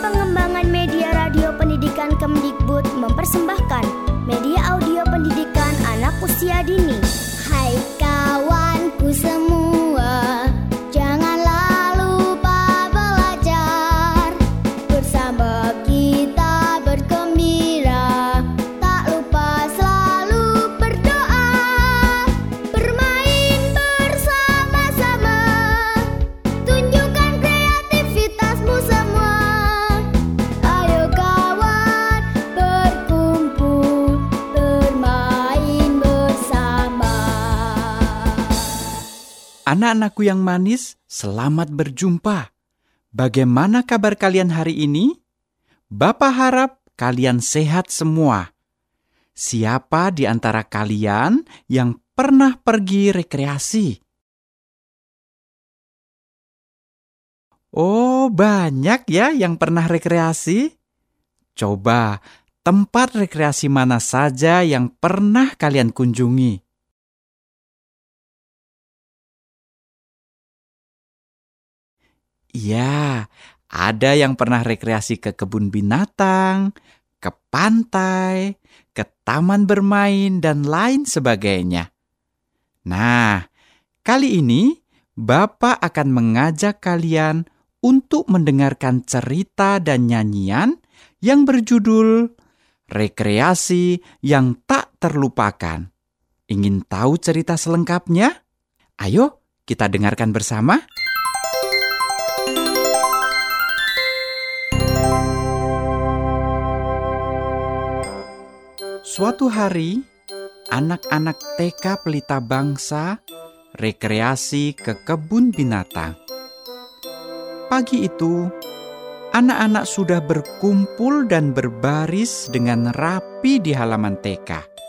Pengembangan Media Radio Pendidikan Kemdikbud mempersembahkan media audio pendidikan anak usia dini. Hai kawanku semua, janganlah lupa belajar. Bersama kita bergembira, tak lupa selalu berdoa. Bermain bersama-sama, tunjukkan kreativitasmu semua. Ayo kawan, berkumpul, bermain bersama. Anak-anakku yang manis, selamat berjumpa. Bagaimana kabar kalian hari ini? Bapa harap kalian sehat semua. Siapa di antara kalian yang pernah pergi rekreasi? Oh, banyak ya yang pernah rekreasi. Coba, tempat rekreasi mana saja yang pernah kalian kunjungi? Iya, ada yang pernah rekreasi ke kebun binatang, ke pantai, ke taman bermain, dan lain sebagainya. Nah, kali ini Bapak akan mengajak kalian untuk mendengarkan cerita dan nyanyian yang berjudul Rekreasi yang Tak Terlupakan. Ingin tahu cerita selengkapnya? Ayo kita dengarkan bersama. Suatu hari, anak-anak TK Pelita Bangsa rekreasi ke kebun binatang. Pagi itu, anak-anak sudah berkumpul dan berbaris dengan rapi di halaman TK.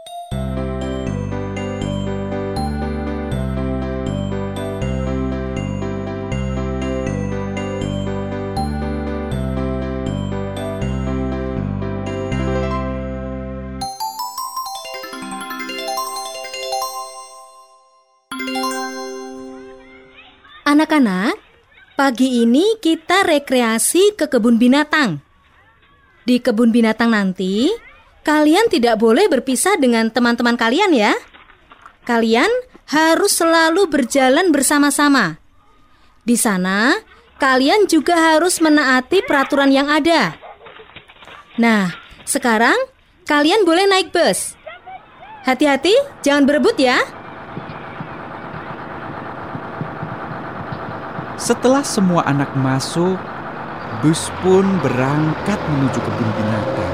Anak-anak, pagi ini kita rekreasi ke kebun binatang. Di kebun binatang nanti, kalian tidak boleh berpisah dengan teman-teman kalian ya. Kalian harus selalu berjalan bersama-sama. Di sana, kalian juga harus menaati peraturan yang ada. Nah, sekarang kalian boleh naik bus. Hati-hati, jangan berebut ya. Setelah semua anak masuk, bus pun berangkat menuju kebun binatang.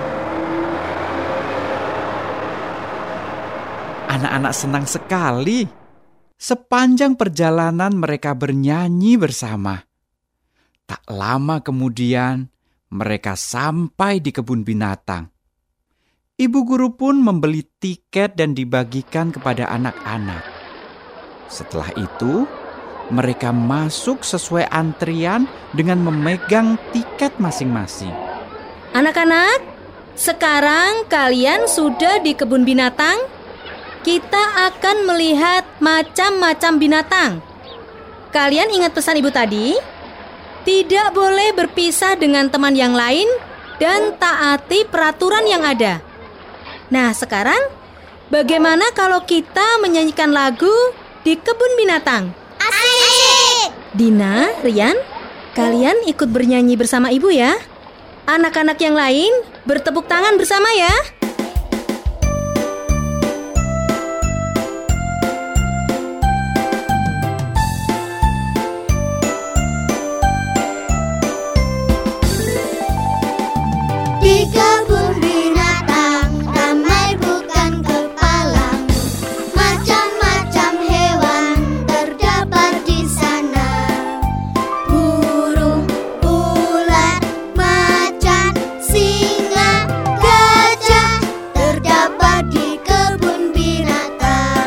Anak-anak senang sekali. Sepanjang perjalanan mereka bernyanyi bersama. Tak lama kemudian, mereka sampai di kebun binatang. Ibu guru pun membeli tiket dan dibagikan kepada anak-anak. Setelah itu, mereka masuk sesuai antrian dengan memegang tiket masing-masing. Anak-anak, sekarang kalian sudah di kebun binatang. Kita akan melihat macam-macam binatang. Kalian ingat pesan ibu tadi? Tidak boleh berpisah dengan teman yang lain dan taati peraturan yang ada. Nah, sekarang bagaimana kalau kita menyanyikan lagu di kebun binatang? Asik! Dina, Rian, kalian ikut bernyanyi bersama ibu ya. Anak-anak yang lain bertepuk tangan bersama ya. Di kebun binatang, ramai bukan kepalang. Macam-macam hewan terdapat di sana. Burung, ular, macan, singa, gajah terdapat di kebun binatang.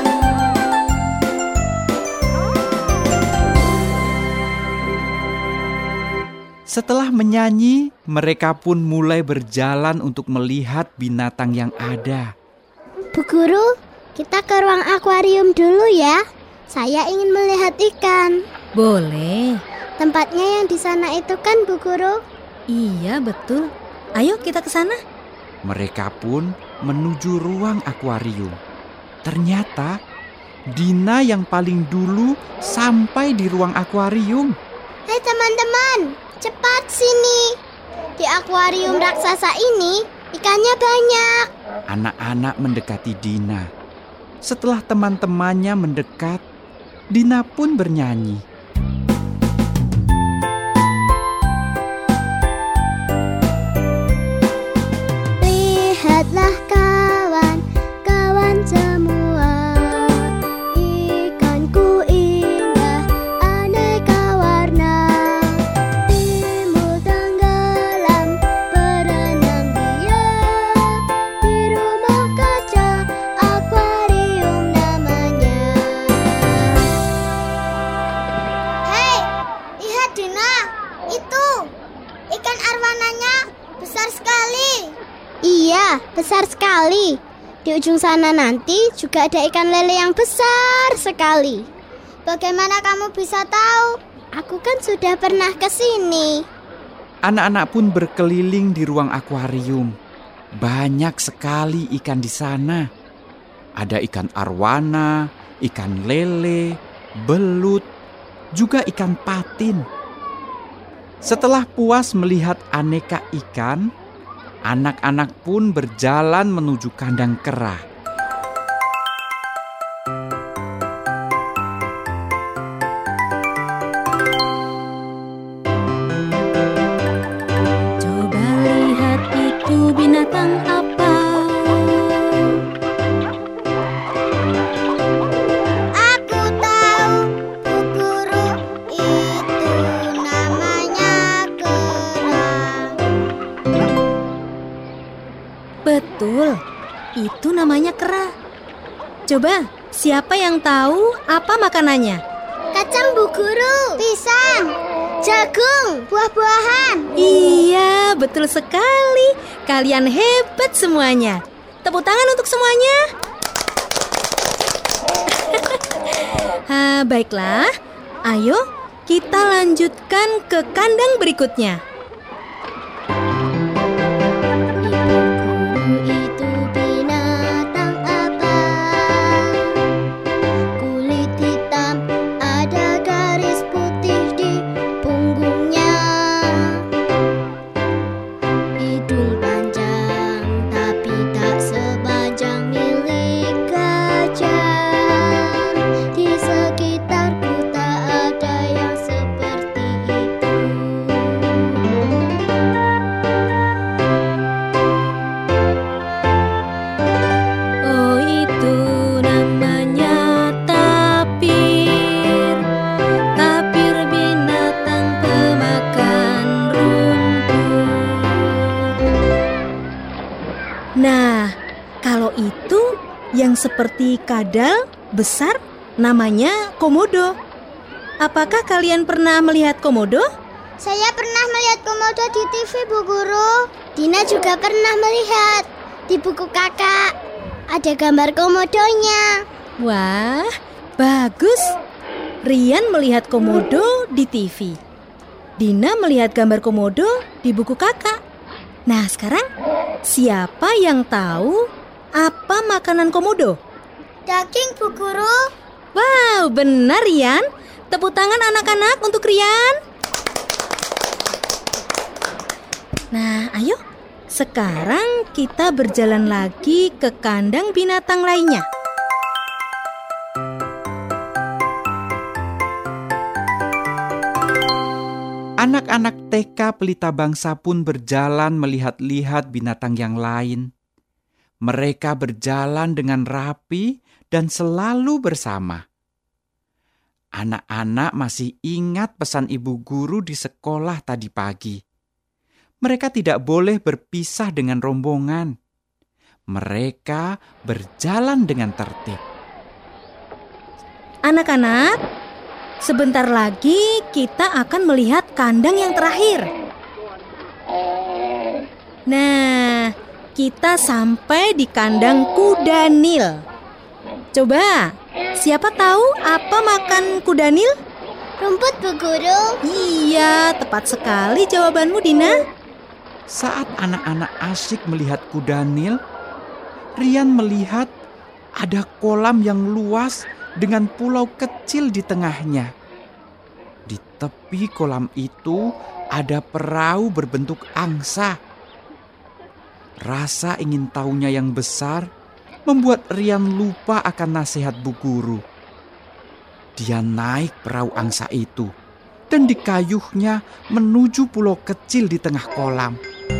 Setelah menyanyi, mereka pun mulai berjalan untuk melihat binatang yang ada. Bu Guru, kita ke ruang akuarium dulu ya. Saya ingin melihat ikan. Boleh. Tempatnya yang di sana itu kan, Bu Guru? Iya, betul. Ayo kita ke sana. Mereka pun menuju ruang akuarium. Ternyata Dina yang paling dulu sampai di ruang akuarium. Hai teman-teman, cepat sini. Di akuarium raksasa ini ikannya banyak. Anak-anak mendekati Dina. Setelah teman-temannya mendekat, Dina pun bernyanyi. Lihatlah kawan, kawan semua. Ikanku indah, aneka warna. Timbul tenggelam, berenang dia. Di rumah kaca, akuarium namanya. Hei, lihat Dina, itu ikan arwananya besar sekali. Iya, besar sekali. Di ujung sana nanti juga ada ikan lele yang besar sekali. Bagaimana kamu bisa tahu? Aku kan sudah pernah ke sini. Anak-anak pun berkeliling di ruang akuarium. Banyak sekali ikan di sana. Ada ikan arwana, ikan lele, belut, juga ikan patin. Setelah puas melihat aneka ikan, anak-anak pun berjalan menuju kandang kera. Coba lihat itu binatang apa? Aku tahu, Bu Guru, itu namanya kera. Betul, itu namanya kera. Coba, siapa yang tahu apa makanannya? Kacang, Bu Guru. Pisang, jagung, buah-buahan. Iya, betul sekali. Kalian hebat semuanya. Tepuk tangan untuk semuanya. Baiklah. Ayo, kita lanjutkan ke kandang berikutnya. Itu binatang apa? Kulit hitam, ada garis putih di punggungnya. Hidung panjang, tapi tak sepanjang milik gajah. Di sekitarku tak ada yang seperti itu. Oh, itu namanya tapir. Tapir binatang pemakan rumput. Nah, kalau itu yang seperti kadal besar namanya komodo. Apakah kalian pernah melihat komodo? Saya pernah melihat komodo di TV, Bu Guru. Dina juga pernah melihat. Di buku kakak ada gambar komodonya. Wah, bagus. Rian melihat komodo di TV. Dina melihat gambar komodo di buku kakak. Nah, sekarang siapa yang tahu apa makanan komodo? Daging, Bu Guru. Wow, benar Rian. Tepuk tangan anak-anak untuk Rian. Nah, ayo. Sekarang kita berjalan lagi ke kandang binatang lainnya. Anak-anak TK Pelita Bangsa pun berjalan melihat-lihat binatang yang lain. Mereka berjalan dengan rapi dan selalu bersama. Anak-anak masih ingat pesan ibu guru di sekolah tadi pagi. Mereka tidak boleh berpisah dengan rombongan. Mereka berjalan dengan tertib. Anak-anak, sebentar lagi kita akan melihat kandang yang terakhir. Nah, kita sampai di kandang kuda Nil. Coba, siapa tahu apa makan kuda Nil? Rumput, Bu Guru. Iya, tepat sekali jawabanmu, Dina. Saat anak-anak asyik melihat kuda Nil, Rian melihat ada kolam yang luas dengan pulau kecil di tengahnya. Di tepi kolam itu ada perahu berbentuk angsa. Rasa ingin tahunya yang besar membuat Rian lupa akan nasihat Bu Guru. Dia naik perahu angsa itu dan dikayuhnya menuju pulau kecil di tengah kolam.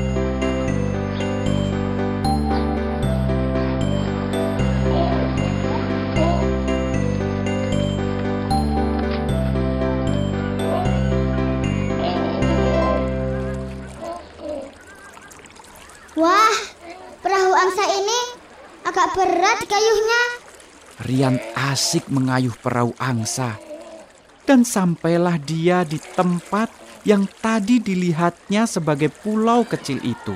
Wah, perahu angsa ini agak berat dikayuhnya. Rian asik mengayuh perahu angsa. Dan sampailah dia di tempat yang tadi dilihatnya sebagai pulau kecil itu.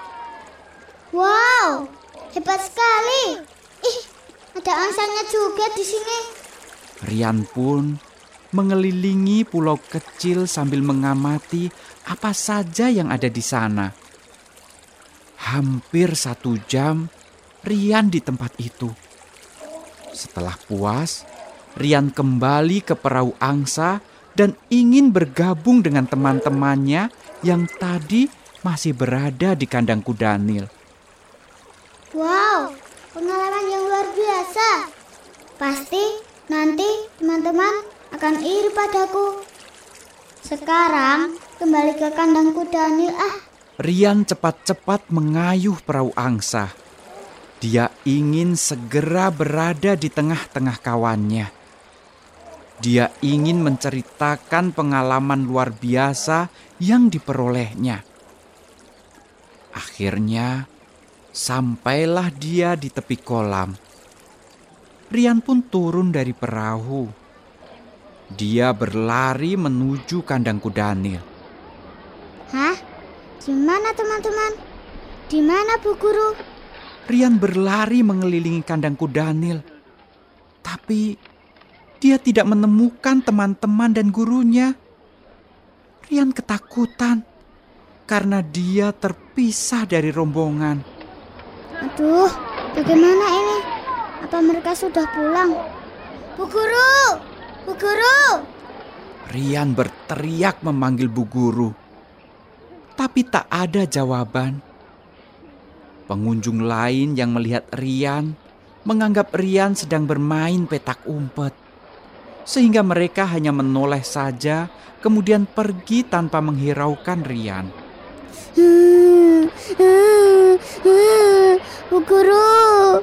Wow, hebat sekali. Ih, ada angsanya juga di sini. Rian pun mengelilingi pulau kecil sambil mengamati apa saja yang ada di sana. Hampir 1 jam Rian di tempat itu. Setelah puas, Rian kembali ke perahu angsa dan ingin bergabung dengan teman-temannya yang tadi masih berada di kandang kuda Nil. Wow, pengalaman yang luar biasa. Pasti nanti teman-teman akan iri padaku. Sekarang kembali ke kandang kuda Nil. Rian cepat-cepat mengayuh perahu angsa. Dia ingin segera berada di tengah-tengah kawannya. Dia ingin menceritakan pengalaman luar biasa yang diperolehnya. Akhirnya, sampailah dia di tepi kolam. Rian pun turun dari perahu. Dia berlari menuju kandang kuda Nil. Hah? Di mana teman-teman? Di mana Bu Guru? Rian berlari mengelilingi kandang kuda Nil. Tapi dia tidak menemukan teman-teman dan gurunya. Rian ketakutan karena dia terpisah dari rombongan. Aduh, bagaimana ini? Apa mereka sudah pulang? Bu Guru! Bu Guru! Rian berteriak memanggil Bu Guru. Tapi tak ada jawaban. Pengunjung lain yang melihat Rian menganggap Rian sedang bermain petak umpet. Sehingga mereka hanya menoleh saja, kemudian pergi tanpa menghiraukan Rian. Bu Guru,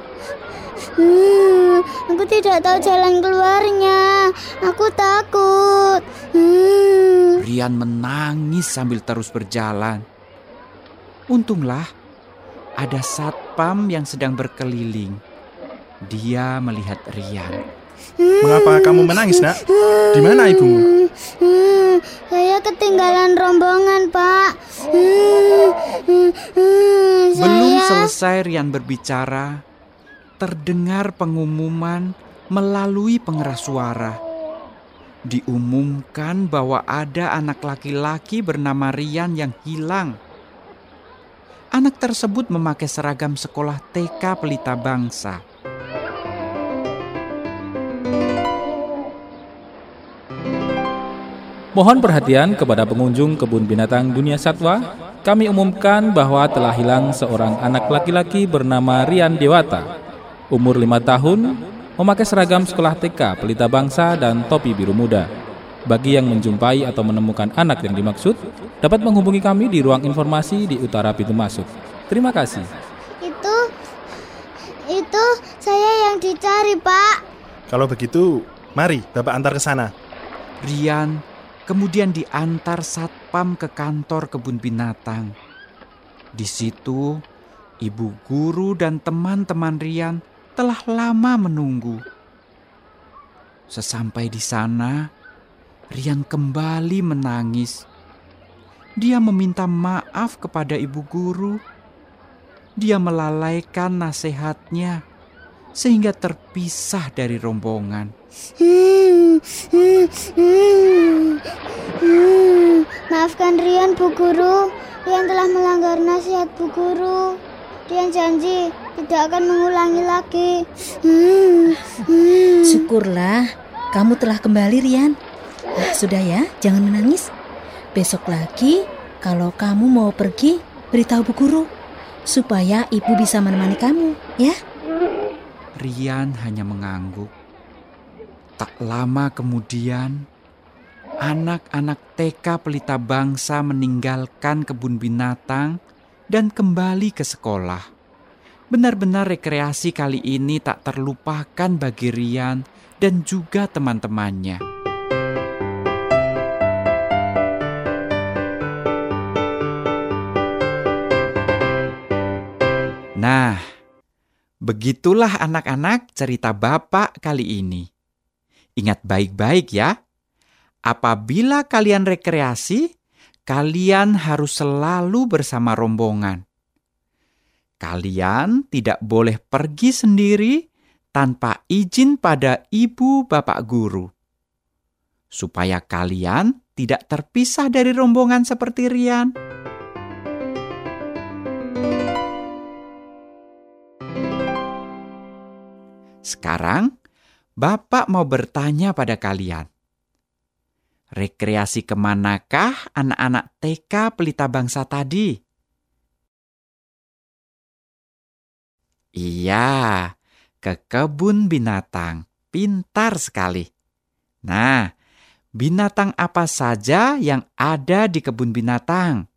aku tidak tahu jalan keluarnya. Aku takut. Rian menangis sambil terus berjalan. Untunglah ada satpam yang sedang berkeliling. Dia melihat Rian. Mengapa kamu menangis, Nak? Di mana ibumu? Saya ketinggalan rombongan, Pak. Belum selesai Rian berbicara, terdengar pengumuman melalui pengeras suara. Diumumkan bahwa ada anak laki-laki bernama Rian yang hilang. Anak tersebut memakai seragam sekolah TK Pelita Bangsa. Mohon perhatian kepada pengunjung Kebun Binatang Dunia Satwa. Kami umumkan bahwa telah hilang seorang anak laki-laki bernama Rian Dewata. Umur 5 tahun, memakai seragam sekolah TK Pelita Bangsa dan topi biru muda. Bagi yang menjumpai atau menemukan anak yang dimaksud, dapat menghubungi kami di ruang informasi di utara pintu masuk. Terima kasih. Itu saya yang dicari, Pak. Kalau begitu, mari Bapak antar ke sana. Rian kemudian diantar satpam ke kantor kebun binatang. Di situ, ibu guru dan teman-teman Rian telah lama menunggu. Sesampai di sana, Rian kembali menangis. Dia meminta maaf kepada ibu guru. Dia melalaikan nasihatnya sehingga terpisah dari rombongan. Maafkan Rian, Bu Guru. Rian telah melanggar nasihat Bu Guru. Rian janji tidak akan mengulangi lagi. Syukurlah, kamu telah kembali, Rian. Nah, sudah ya, jangan menangis. Besok lagi, kalau kamu mau pergi, beritahu Bu Guru, supaya Ibu bisa menemani kamu, ya? Rian hanya mengangguk. Tak lama kemudian, anak-anak TK Pelita Bangsa meninggalkan kebun binatang dan kembali ke sekolah. Benar-benar rekreasi kali ini tak terlupakan bagi Rian dan juga teman-temannya. Nah, begitulah anak-anak cerita Bapak kali ini. Ingat baik-baik ya, apabila kalian rekreasi, kalian harus selalu bersama rombongan. Kalian tidak boleh pergi sendiri tanpa izin pada ibu bapak guru. Supaya kalian tidak terpisah dari rombongan seperti Rian. Sekarang, Bapak mau bertanya pada kalian. Rekreasi kemanakah anak-anak TK Pelita Bangsa tadi? Iya, ke kebun binatang. Pintar sekali. Nah, binatang apa saja yang ada di kebun binatang?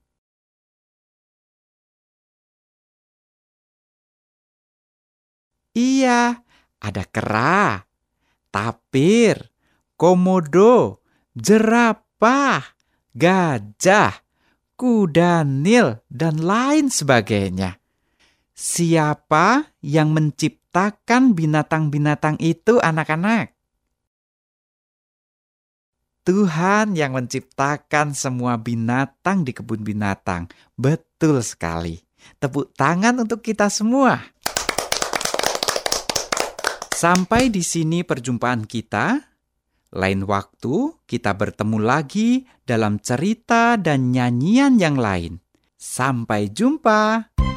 Iya, ada kera, tapir, komodo, jerapah, gajah, kuda nil, dan lain sebagainya. Siapa yang menciptakan binatang-binatang itu, anak-anak? Tuhan yang menciptakan semua binatang di kebun binatang. Betul sekali. Tepuk tangan untuk kita semua. Sampai di sini perjumpaan kita. Lain waktu kita bertemu lagi dalam cerita dan nyanyian yang lain. Sampai jumpa.